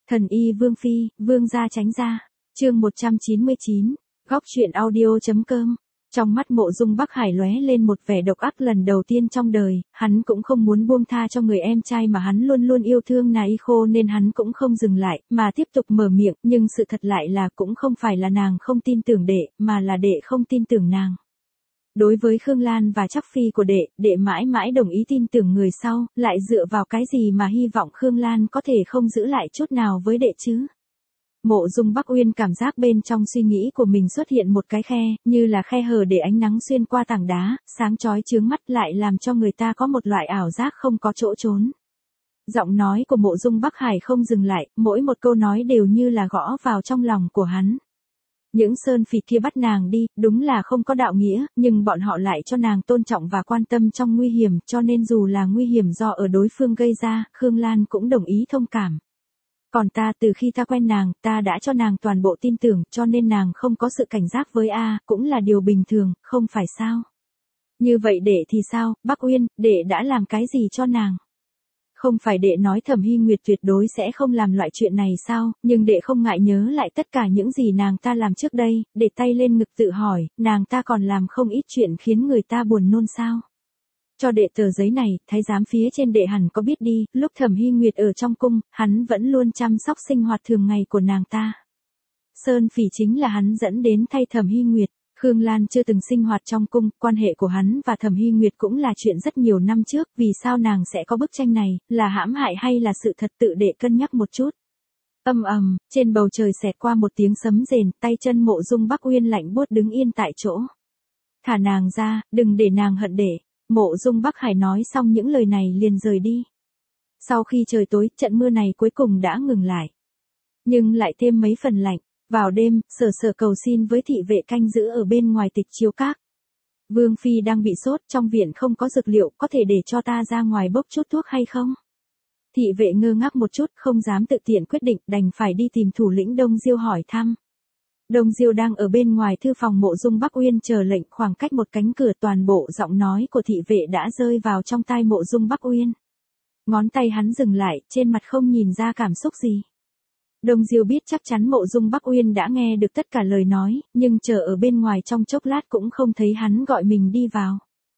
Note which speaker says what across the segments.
Speaker 1: Thần y Vương Phi, Vương gia tránh ra. Chương 199, góc truyện audio.com. Trong mắt Mộ Dung Bắc Hải lóe lên một vẻ độc ác lần đầu tiên trong đời, hắn cũng không muốn buông tha cho người em trai mà hắn luôn luôn yêu thương Naiko nên hắn cũng không dừng lại, mà tiếp tục mở miệng, nhưng sự thật lại là cũng không phải là nàng không tin tưởng đệ, mà là đệ không tin tưởng nàng. Đối với Khương Lan và Trác Phi của đệ mãi mãi đồng ý tin tưởng người sau, lại dựa vào cái gì mà hy vọng Khương Lan có thể không giữ lại chút nào với đệ chứ? Mộ Dung Bắc Uyên cảm giác bên trong suy nghĩ của mình xuất hiện một cái khe, như là khe hở để ánh nắng xuyên qua tảng đá, sáng chói chướng mắt lại làm cho người ta có một loại ảo giác không có chỗ trốn. Giọng nói của Mộ Dung Bắc Hải không dừng lại, mỗi một câu nói đều như là gõ vào trong lòng của hắn. Những sơn phỉ kia bắt nàng đi, đúng là không có đạo nghĩa, nhưng bọn họ lại cho nàng tôn trọng và quan tâm trong nguy hiểm, cho nên dù là nguy hiểm do ở đối phương gây ra, Khương Lan cũng đồng ý thông cảm. Còn ta từ khi ta quen nàng, ta đã cho nàng toàn bộ tin tưởng, cho nên nàng không có sự cảnh giác với A, cũng là điều bình thường, không phải sao? Như vậy đệ thì sao, Bắc Uyên, đệ đã làm cái gì cho nàng? Không phải đệ nói Thẩm Hy Nguyệt tuyệt đối sẽ không làm loại chuyện này sao, nhưng đệ không ngại nhớ lại tất cả những gì nàng ta làm trước đây, để tay lên ngực tự hỏi, nàng ta còn làm không ít chuyện khiến người ta buồn nôn sao? Cho đệ tờ giấy này, thái giám phía trên đệ hẳn có biết đi, lúc Thẩm Hy Nguyệt ở trong cung, hắn vẫn luôn chăm sóc sinh hoạt thường ngày của nàng ta. Sơn phỉ chính là hắn dẫn đến thay Thẩm Hy Nguyệt. Khương Lan chưa từng sinh hoạt trong cung, quan hệ của hắn và Thẩm Hy Nguyệt cũng là chuyện rất nhiều năm trước, vì sao nàng sẽ có bức tranh này, là hãm hại hay là sự thật tự đệ cân nhắc một chút. Trên bầu trời xẹt qua một tiếng sấm rền, tay chân Mộ Dung Bắc Uyên lạnh buốt đứng yên tại chỗ. Thả nàng ra, đừng để nàng hận đệ. Mộ Dung Bắc Hải nói xong những lời này liền rời đi. Sau khi trời tối, trận mưa này cuối cùng đã ngừng lại. Nhưng lại thêm mấy phần lạnh. Vào đêm, Sở cầu xin với thị vệ canh giữ ở bên ngoài Tịch Chiếu Các. Vương Phi đang bị sốt, trong viện không có dược liệu, có thể để cho ta ra ngoài bốc chút thuốc hay không? Thị vệ ngơ ngác một chút, không dám tự tiện quyết định, đành phải đi tìm thủ lĩnh Đông Diêu hỏi thăm. Đông Diêu đang ở bên ngoài thư phòng Mộ Dung Bắc Uyên chờ lệnh, khoảng cách một cánh cửa toàn bộ giọng nói của thị vệ đã rơi vào trong tai Mộ Dung Bắc Uyên. Ngón tay hắn dừng lại, trên mặt không nhìn ra cảm xúc gì. Đông Diêu biết chắc chắn Mộ Dung Bắc Uyên đã nghe được tất cả lời nói, nhưng chờ ở bên ngoài trong chốc lát cũng không thấy hắn gọi mình đi vào.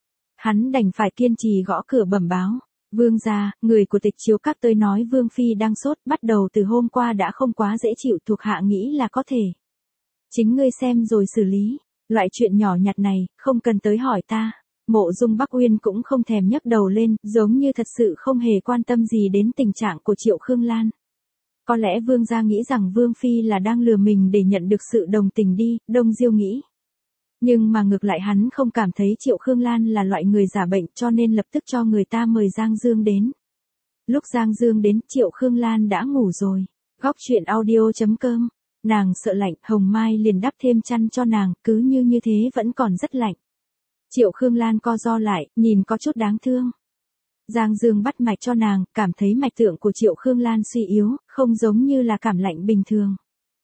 Speaker 1: Hắn đành phải kiên trì gõ cửa bẩm báo. Vương gia, người của Tịch Chiếu Các tới nói Vương Phi đang sốt, bắt đầu từ hôm qua đã không quá dễ chịu, thuộc hạ nghĩ là có thể. Chính ngươi xem rồi xử lý, loại chuyện nhỏ nhặt này, không cần tới hỏi ta. Mộ Dung Bắc Uyên cũng không thèm nhấc đầu lên, giống như thật sự không hề quan tâm gì đến tình trạng của Triệu Khương Lan. Có lẽ Vương gia nghĩ rằng Vương Phi là đang lừa mình để nhận được sự đồng tình đi, Đông Diêu nghĩ. Nhưng mà ngược lại hắn không cảm thấy Triệu Khương Lan là loại người giả bệnh cho nên lập tức cho người ta mời Giang Dương đến. Lúc Giang Dương đến, Triệu Khương Lan đã ngủ rồi. Góc truyện audio.com. Nàng sợ lạnh, Hồng Mai liền đắp thêm chăn cho nàng, cứ như thế vẫn còn rất lạnh. Triệu Khương Lan co ro lại, nhìn có chút đáng thương. Giang Dương bắt mạch cho nàng, cảm thấy mạch tượng của Triệu Khương Lan suy yếu, không giống như là cảm lạnh bình thường.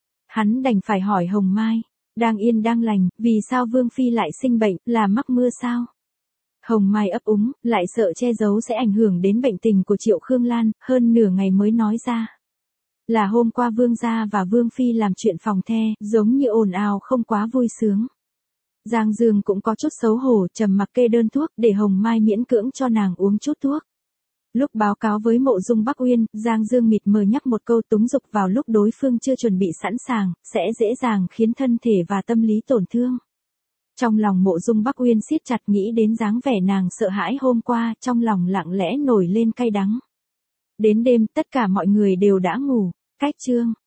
Speaker 1: Hắn đành phải hỏi Hồng Mai, đang yên đang lành, vì sao Vương Phi lại sinh bệnh, là mắc mưa sao? Hồng Mai ấp úng, lại sợ che giấu sẽ ảnh hưởng đến bệnh tình của Triệu Khương Lan, hơn nửa ngày mới nói ra. Là hôm qua Vương gia và Vương Phi làm chuyện phòng the, giống như ồn ào không quá vui sướng. Giang Dương cũng có chút xấu hổ, trầm mặc kê đơn thuốc, để Hồng Mai miễn cưỡng cho nàng uống chút thuốc. Lúc báo cáo với Mộ Dung Bắc Uyên, Giang Dương mịt mờ nhắc một câu túng dục vào lúc đối phương chưa chuẩn bị sẵn sàng, sẽ dễ dàng khiến thân thể và tâm lý tổn thương. Trong lòng Mộ Dung Bắc Uyên siết chặt nghĩ đến dáng vẻ nàng sợ hãi hôm qua, trong lòng lặng lẽ nổi lên cay đắng. Đến đêm, tất cả mọi người đều đã ngủ. Cách chương